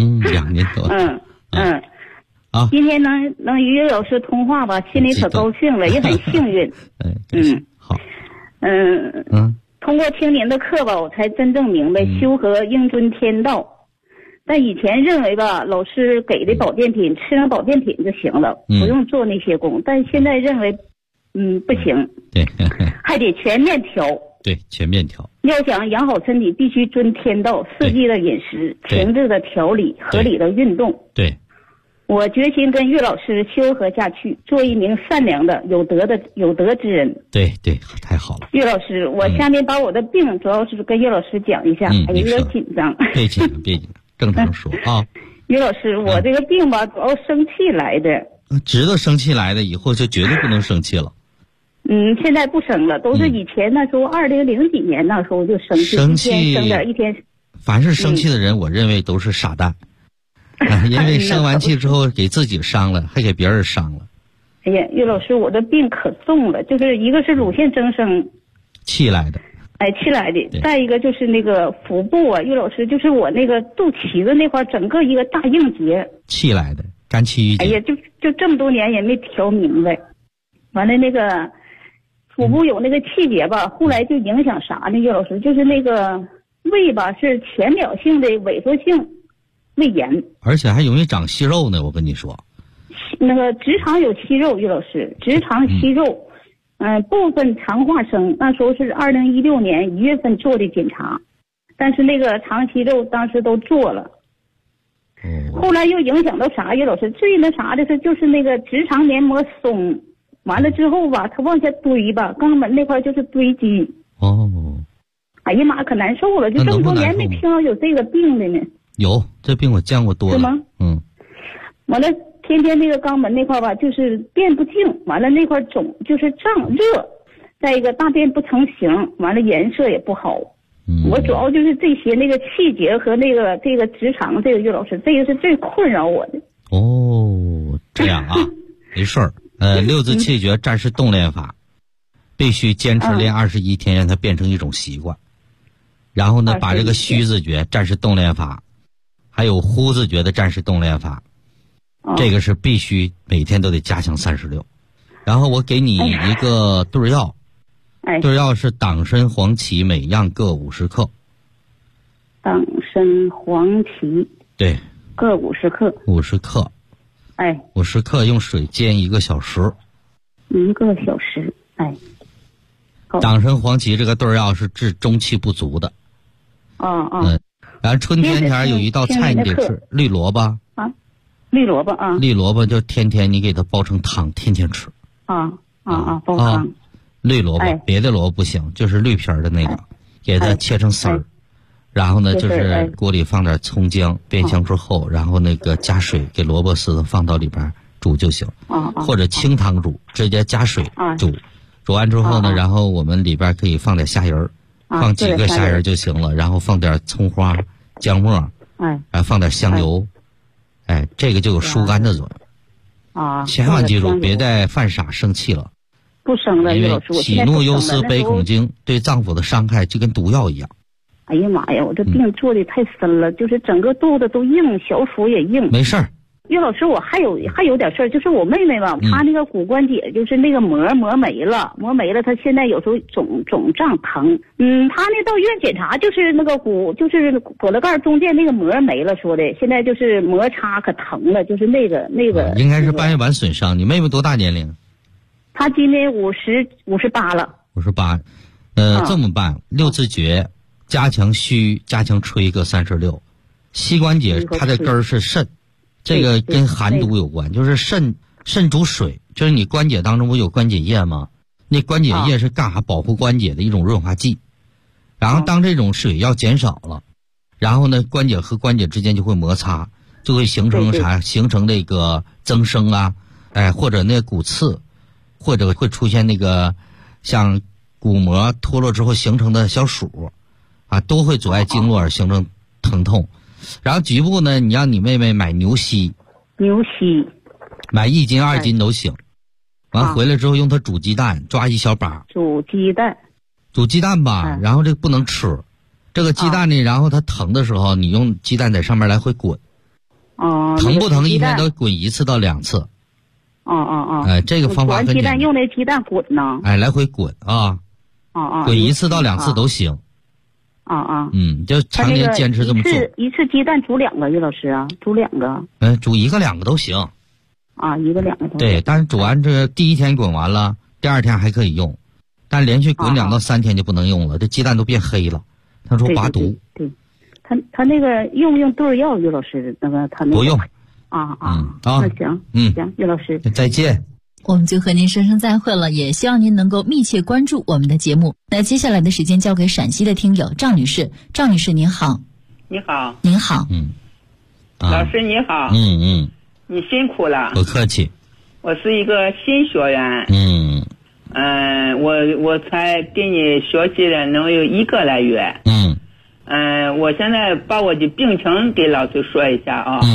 2年多。 今天能与岳老师通话吧，心里可高兴了，也很幸运。 好。 通过听您的课吧，我才真正明白修和应遵天道。但以前认为吧，老师给的保健品吃上保健品就行了，不用做那些功。但现在认为，不行。 对， 还得全面调。 对，全面调。 要想养好身体，必须遵天道，四季的饮食，情志的调理，合理的运动。 对。 我决心跟岳老师修和下去，做一名善良的、有德之人。 对，太好了。 岳老师，我下面把我的病主要是跟岳老师讲一下，有点紧张。 别紧张，正常说啊。 岳老师，我这个病吧，主要生气来的。 知道生气来的，以后就绝对不能生气了。 现在不生了，都是以前那时候2000几年那时候就生气，一天生点，一天。 凡是生气的人，我认为都是傻蛋。因为生完气之后给自己伤了，还给别人伤了。 哎呀，岳老师，我这病可重了，就是一个是乳腺增生， 气来的。 气来的。再一个就是那个腹部啊，岳老师，就是我那个肚脐子那块整个一个大硬结。 气来的，肝气郁结。 哎呀，就这么多年也没调明白。完了那个腹部有那个气结吧，后来就影响啥呢？岳老师，就是那个胃吧是浅表性的萎缩性胃炎， 而且还容易长息肉呢。我跟你说， 那个直肠有息肉，岳老师，直肠息肉，部分肠化生，那时候是2016年1月份做的检查，但是那个肠息肉当时都做了。后来又影响到啥？岳老师，最那啥的是就是那个直肠黏膜松，完了之后吧，它往下堆吧，肛门那块就是堆积。哎呀妈，可难受了，就这么多年没听到有这个病的呢。 有这病我见过多了。 是吗？完了，天天那个肛门那块吧，就是便不净，完了那块肿，就是胀热，再一个大便不成形，完了颜色也不好。我主要就是这些那个气结和这个直肠，这个岳老师，这个是最困扰我的。 这样啊，没事儿。6字气绝战士动练法，必须坚持练21天，让它变成一种习惯。然后呢，把这个虚字诀战士动练法。还有呼字诀的战士动练法，这个是必须每天都得加强36。然后我给你一个对药，对药是党参黄芪每样各50克。党参黄芪对，各50克。50克。50克用水煎1个小时。1个小时。党参黄芪这个对药是治中气不足的。然后春天前有一道菜你得吃，绿萝卜啊，绿萝卜啊，绿萝卜就天天你给它煲成汤，天天吃。煲汤。绿萝卜，别的萝卜不行，就是绿皮的那个，给它切成丝儿，然后呢就是锅里放点葱姜，煸香之后，然后那个加水，给萝卜丝子放到里边煮就行。或者清汤煮，直接加水煮，煮完之后呢，然后我们里边可以放点虾仁儿。放几个虾仁就行了，然后放点葱花、姜末，放点香油，这个就有疏肝的作用。千万记住，别再犯傻生气了。不生了，因为喜怒忧思悲恐惊对脏腑的伤害就跟毒药一样。哎呀妈呀，我这病做的太深了，就是整个肚子都硬，小腹也硬。没事儿。岳老师，我还有点事儿，就是我妹妹吧，她那个骨关节就是那个膜没了，她现在有时候肿胀疼。她那到医院检查，就是那个就是骨头盖中间那个膜没了，说的现在就是摩擦可疼了，就是那个。应该是半月板损伤。你妹妹多大年龄？她今年58了。58，这么办？6字诀，加强虚，加强吹个36。膝关节它的根儿是肾。这个跟寒毒有关，就是肾主水，就是你关节当中不有关节液吗？那关节液是干啥？保护关节的一种润滑剂。然后当这种水要减少了，然后呢关节和关节之间就会摩擦， 就会形成啥？形成那个增生啊，或者那骨刺，或者会出现那个像骨膜脱落之后形成的小鼠啊，都会阻碍经络而形成疼痛。然后局部呢，你让你妹妹买牛膝，买1斤2斤都行。完回来之后用它煮鸡蛋，抓一小把。 煮鸡蛋吧，然后这个不能吃。这个鸡蛋呢，然后它疼的时候，你用鸡蛋在上面来回滚。疼不疼？一天都滚1次到2次。这个方法很简单。 用那鸡蛋滚呢？ 来回滚啊。滚1次到2次都行。就常年坚持这么做。 一次鸡蛋煮2个，于老师啊，煮2个。 煮1个2个都行。 1个2个都行。对， 但是煮完这个第1天滚完了，第2天还可以用，但连续滚2到3天就不能用了，这鸡蛋都变黑了。他说拔毒。 对，他那个用不用对儿药？于老师，那个他那个不用。 那行，行，于老师再见。 我们就和您说声再会了，也希望您能够密切关注我们的节目。那接下来的时间交给陕西的听友赵女士。赵女士您好。 你好。 您好。 老师你好。你辛苦了。 不客气。 我是一个新学员。我才给你学习了能有1个来月。我现在把我的病情给老师说一下啊。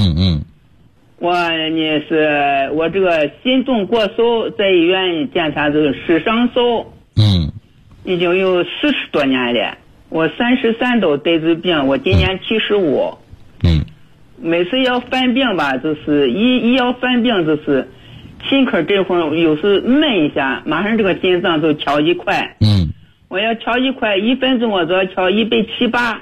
我这个心动过瘦，在医院检查这个室上瘦。已经有40多年了。我33都得这病，我今年75。每次要犯病吧，就是一要犯病就是心口这会儿有时闷一下，马上这个心脏就跳1块。我要跳1块，1分钟我就要跳170-180。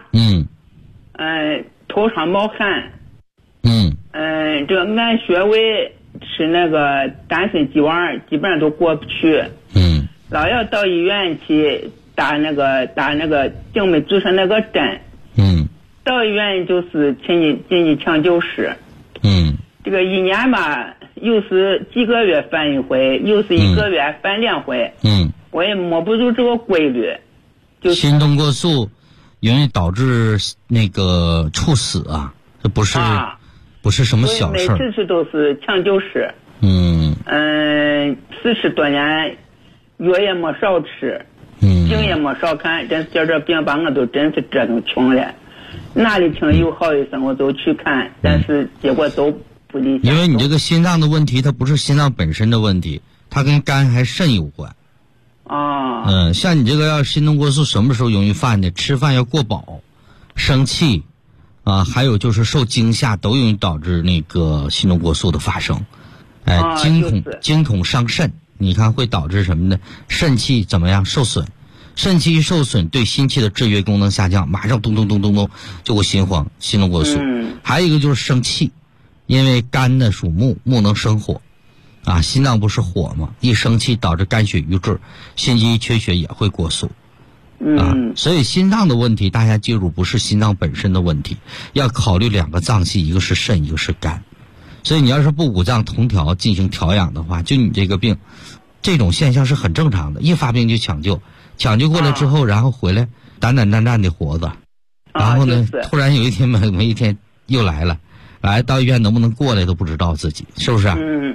头上冒汗。这个按穴位吃那个丹参鸡丸基本上都过不去。老要到医院去打那个静脉注射那个针。到医院就是进去抢救室。这个1年吧，又是几个月犯1回，又是1个月犯2回。我也摸不住这个规律。 心动过速容易导致那个猝死啊，这不是什么小事。 每次都是抢救室。40多年，药也没少吃，病也没少看，真是这病把我都真是折腾穷了。哪里听有好医生我都去看，但是结果都不理想。 因为你这个心脏的问题，它不是心脏本身的问题，它跟肝还肾有关。像你这个要心动过速，什么时候容易犯的？吃饭要过饱，生气还有就是受惊吓，都容易导致那个心动过速的发生。惊恐伤肾，你看会导致什么呢？肾气怎么样受损？肾气一受损，对心气的制约功能下降，马上咚咚咚咚咚就会心慌、心动过速。还有一个就是生气，因为肝呢属木，木能生火心脏不是火嘛，一生气导致肝血瘀滞，心肌缺血也会过速。所以心脏的问题大家记住，不是心脏本身的问题，要考虑2个脏器，一个是肾，一个是肝。所以你要是不5脏同调进行调养的话，就你这个病，这种现象是很正常的。一发病就抢救过来之后，然后回来胆战的活着，然后呢，突然有一天某一天又来了，到医院能不能过来都不知道自己，是不是？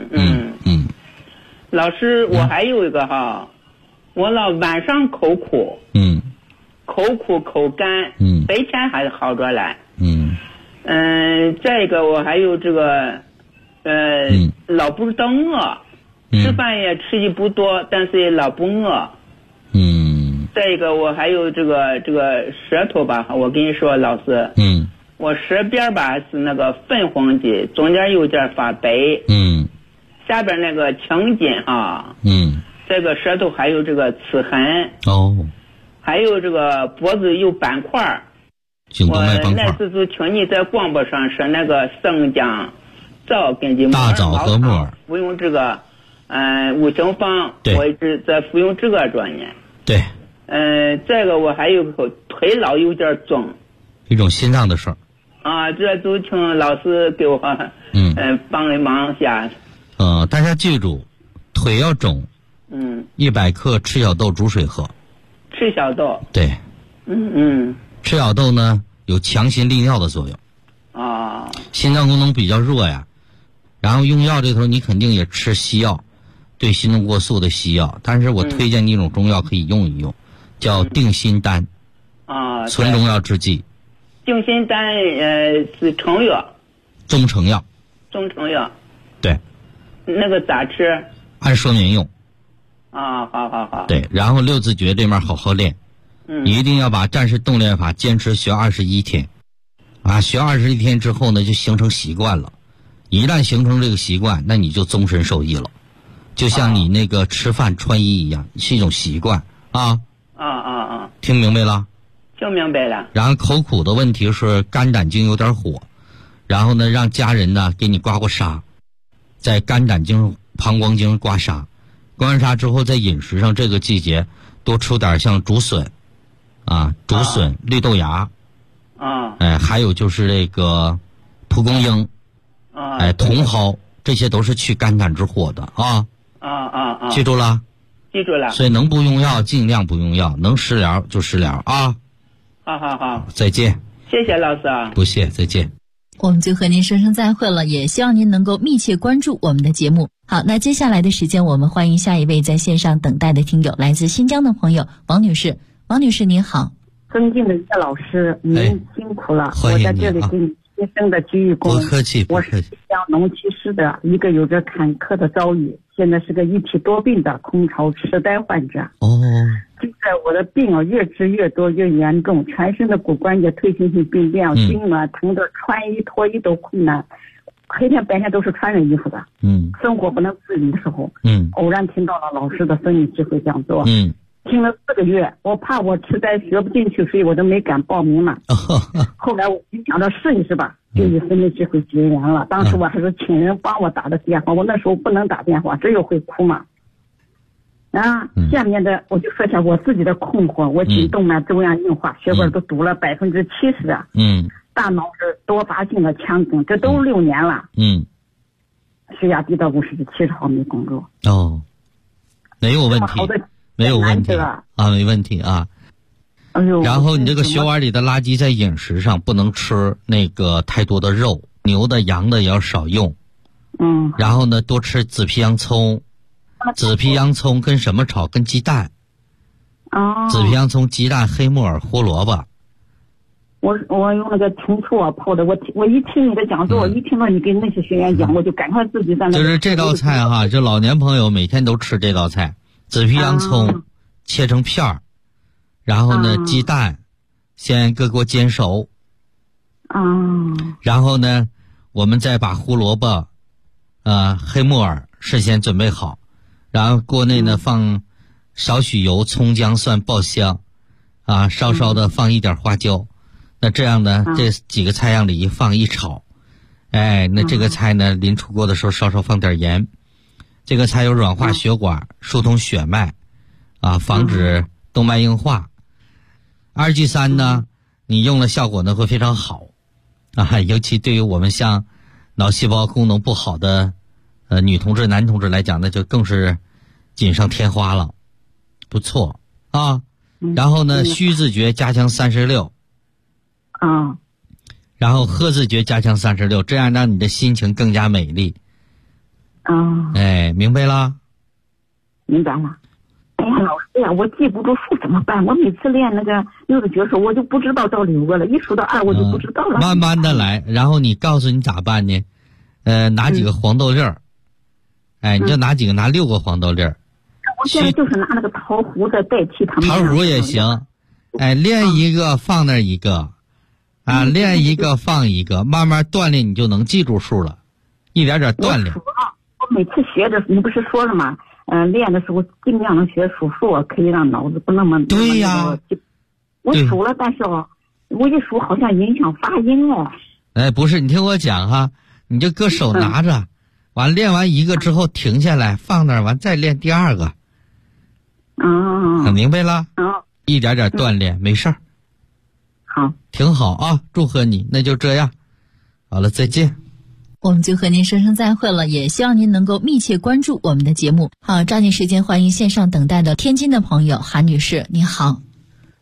老师，我还有一个我老晚上口苦。口苦口干。白天还好着来。再一个我还有这个老不知道饿，吃饭也吃的不多，但是也老不饿。再一个我还有这个舌头吧，我跟你说老师。我舌边吧是那个粉红的，中间有点发白。下边那个青筋这个舌头还有这个刺痕。还有这个脖子有斑块。我那次就听你在广播上说那个生姜枣跟的大枣和木耳服用这个5行方，我一直在服用这个多年。 对。 这个我还有口腿老有点肿， 一种心脏的事儿。 这都请老师给我帮个忙下。 大家记住，腿要肿，100克赤小豆煮水喝。 赤小豆。 对。赤小豆呢有强心利尿的作用。 心脏功能比较弱呀。然后用药这头你肯定也吃西药，对心动过速的西药，但是我推荐你一种中药可以用一用，叫定心丹。纯中药制剂。 定心丹是成药。 中成药。 中成药。 对。 那个咋吃？ 按说明用。 好。 对，然后六字诀这面好好练。你一定要把战士动练法坚持学21天。学21天之后呢，就形成习惯了。一旦形成这个习惯，那你就终身受益了。就像你那个吃饭穿衣一样，是一种习惯啊。听明白了？ 听明白了。 然后口苦的问题是肝胆经有点火，然后呢让家人呢给你刮痧，在肝胆经、膀胱经刮痧，刮完痧之后在饮食上这个季节多吃点像竹笋竹笋、绿豆芽还有就是这个蒲公英茼蒿，这些都是去肝胆之火的记住了？ 记住了。 所以能不用药尽量不用药，能食疗就食疗啊。 好， 再见。 谢谢老师啊。 不谢，再见。 我们就和您说声再会了，也希望您能够密切关注我们的节目。好，那接下来的时间我们欢迎下一位在线上等待的听友，来自新疆的朋友王女士。王女士您好。 尊敬的叶老师，您辛苦了。我在这里给你贴身的鞠一躬。 不客气。 我是新疆农区市的一个有着坎坷的遭遇，现在是个一体多病的空巢痴呆患者。就在我的病越治越多越严重，全身的骨关节退行性病变，心暖疼的穿衣脱衣都困难，黑天白天都是穿着衣服的。生活不能自理的时候，偶然听到了老师的生命智慧讲座。听了4个月，我怕我痴呆学不进去，所以我都没敢报名嘛。后来我就想着试一试吧，就与生命智慧结缘了。当时我还是请人帮我打的电话，我那时候不能打电话，只有会哭嘛。下面的我就说下我自己的困惑，我颈动脉粥样硬化，血管都堵了70%啊。大脑是多发性的腔梗，这都6年了。血压低到50/70毫米汞柱。 没有问题。没有问题没问题啊。然后你这个血管里的垃圾在饮食上不能吃那个太多的肉，牛的羊的也要少用。然后呢多吃紫皮洋葱。紫皮洋葱跟什么炒？跟鸡蛋。紫皮洋葱、鸡蛋、黑木耳、胡萝卜。 我用那个红醋泡的，我一听你的讲座，我一听到你跟那些学员讲，我就赶快自己在那。 就是这道菜这老年朋友每天都吃这道菜。紫皮洋葱切成片儿，然后呢鸡蛋先各给我煎熟。然后呢我们再把胡萝卜黑木耳事先准备好，然后锅内呢放少许油、葱姜蒜爆香稍稍的放一点花椒。那这样呢这几个菜样里一放一炒，那这个菜呢临出锅的时候稍稍放点盐。这个菜有软化血管、疏通血脉防止动脉硬化。2G3呢你用了效果呢会非常好尤其对于我们像脑细胞功能不好的女同志、男同志来讲，那就更是锦上添花了，不错然后呢虚字诀加强36然后喝字诀加强36，这样让你的心情更加美丽。明白了？ 明白了。哎呀，老师呀，我记不住数怎么办？我每次练那个6个诀手，我就不知道到9个了，一数到2我就不知道了。 慢慢的来，然后你告诉你咋办呢？拿几个黄豆粒儿，你就拿几个，拿6个黄豆粒儿。 我现在就是拿那个桃核的代替他们。 桃核也行，练一个放那一个，练一个放一个，慢慢锻炼你就能记住数了，一点点锻炼。 我每次学的，你不是说了吗？练的时候尽量能学数数，可以让脑子不那么。 对呀。 我数了，但是我一数好像影响发音了。 不是，你听我讲你就搁手拿着，完练完一个之后停下来，放那儿，完再练第2个。明白了？一点点锻炼，没事儿。 好， 挺好祝贺你，那就这样。好了，再见。 我们就和您说声再会了，也希望您能够密切关注我们的节目。好，抓紧时间欢迎线上等待的天津的朋友韩女士，你好。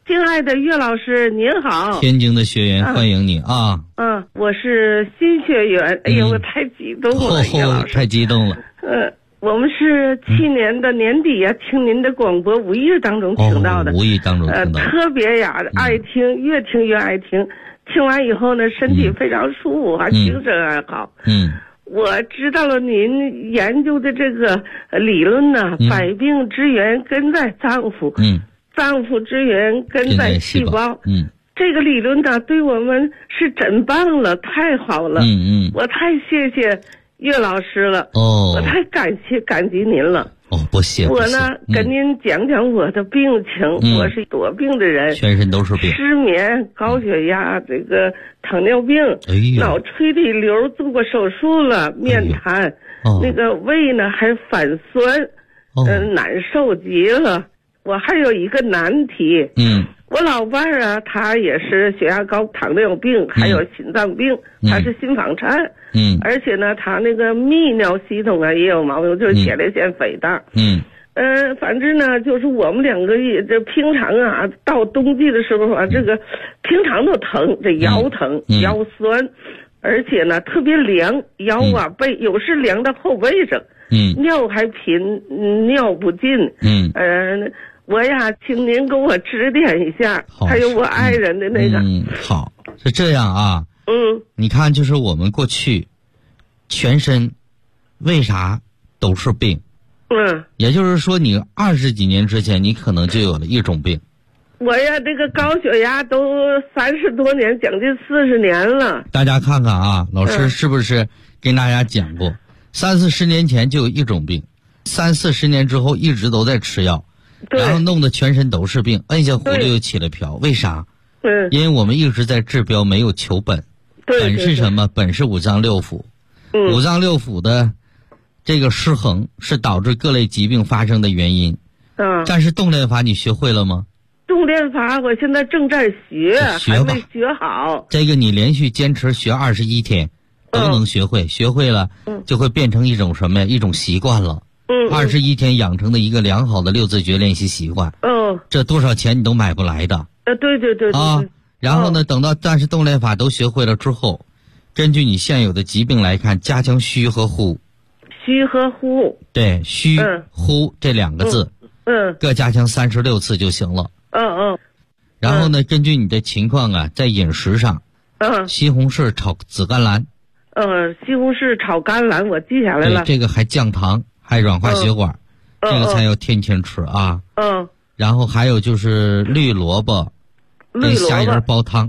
亲爱的岳老师您好。 天津的学员欢迎你啊。 我是新学员。哎呀，我太激动了，岳老师。 太激动了。 我们是去年的年底呀，听您的广播，无意当中听到的。 无意当中听到。 特别呀，爱听，越听越爱听。听完以后呢，身体非常舒服，精神还好。我知道了您研究的这个理论呢，百病之源根在脏腑，脏腑之源根在细胞。这个理论呢，对我们是真棒了，太好了。我太谢谢岳老师了。我太感激您了。 不谢。 我呢，跟您讲讲我的病情。我是多病的人， 全身都是病， 失眠、高血压，这个糖尿病，脑垂体瘤做过手术了，面瘫，那个胃呢还反酸，难受极了。我还有一个难题。我老伴儿啊，他也是血压高、糖尿病，还有心脏病，他是心房颤。而且呢，他那个泌尿系统啊也有毛病，就是前列腺肥大。反正呢，就是我们两个也这平常啊，到冬季的时候啊，这个平常都疼，这腰疼、腰酸，而且呢特别凉，腰啊背有时凉到后背上。尿还频，尿不尽。我呀，请您给我指点一下，还有我爱人的那个。 好，是这样啊。你看，就是我们过去全身为啥都是病？也就是说，你20几年之前，你可能就有了一种病。 我呀，这个高血压都30多年，将近40年了。 大家看看啊，老师是不是跟大家讲过，30、40年前就有一种病，30、40年之后一直都在吃药。然后弄得全身都是病，摁下葫芦又起了瓢。为啥？因为我们一直在治标，没有求本。本是什么？本是五脏六腑。五脏六腑的这个失衡是导致各类疾病发生的原因。但是动练法你学会了吗？ 动练法我现在正在学，还没学好。 这个你连续坚持学21天都能学会，学会了就会变成一种什么呀？一种习惯了。21天养成的一个良好的6字诀练习习惯。这多少钱你都买不来的。 对啊。然后呢，等到但是动练法都学会了之后，根据你现有的疾病来看，加强虚和呼。 虚和呼。 对，虚、呼这2个字，各加强36次就行了。然后呢，根据你的情况啊，在饮食上，西红柿炒紫甘蓝。 西红柿炒甘蓝我记下来了。 对，这个还降糖。还软化血管，这个才要天天吃啊。然后还有就是绿萝卜跟虾仁煲汤。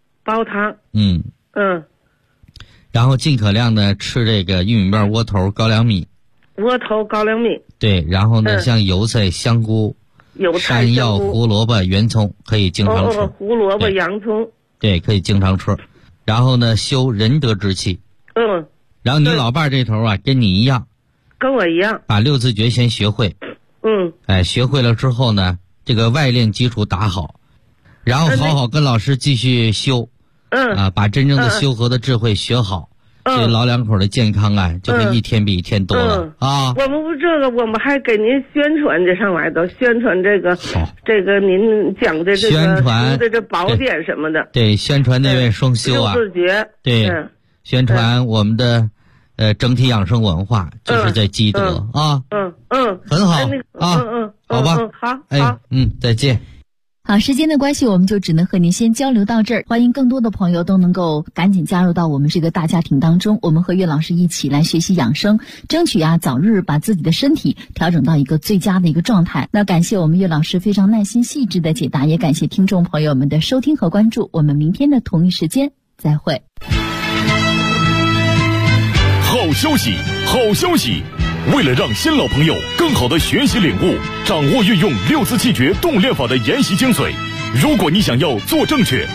然后尽可量的吃这个玉米面、窝头、高粱米。对，然后呢，像油菜、香菇、山药、胡萝卜、圆葱可以经常吃。 胡萝卜、洋葱。 对，可以经常吃。然后呢，修仁德之气。然后你老伴这头啊，跟你一样。 跟我一样， 把6字诀先学会。学会了之后呢，这个外练基础打好，然后好好跟老师继续修。把真正的修和的智慧学好，这老两口的健康啊，就会一天比一天多了啊。 我们不这个，我们还给您宣传这上来的，宣传这个您讲的这个宣传的这宝典什么的。 对，宣传那位双修啊。 6字诀。 对，宣传我们的。整体养生文化就是在积德啊。很好啊。好吧。 好。 再见。 好，时间的关系，我们就只能和您先交流到这儿。欢迎更多的朋友都能够赶紧加入到我们这个大家庭当中，我们和岳老师一起来学习养生，争取早日把自己的身体调整到一个最佳的一个状态。那感谢我们岳老师非常耐心细致的解答，也感谢听众朋友们的收听和关注。我们明天的同一时间再会。 好消息，好消息！为了让新老朋友更好的学习领悟，掌握运用6字气诀动练法的研习精髓，如果你想要做正确、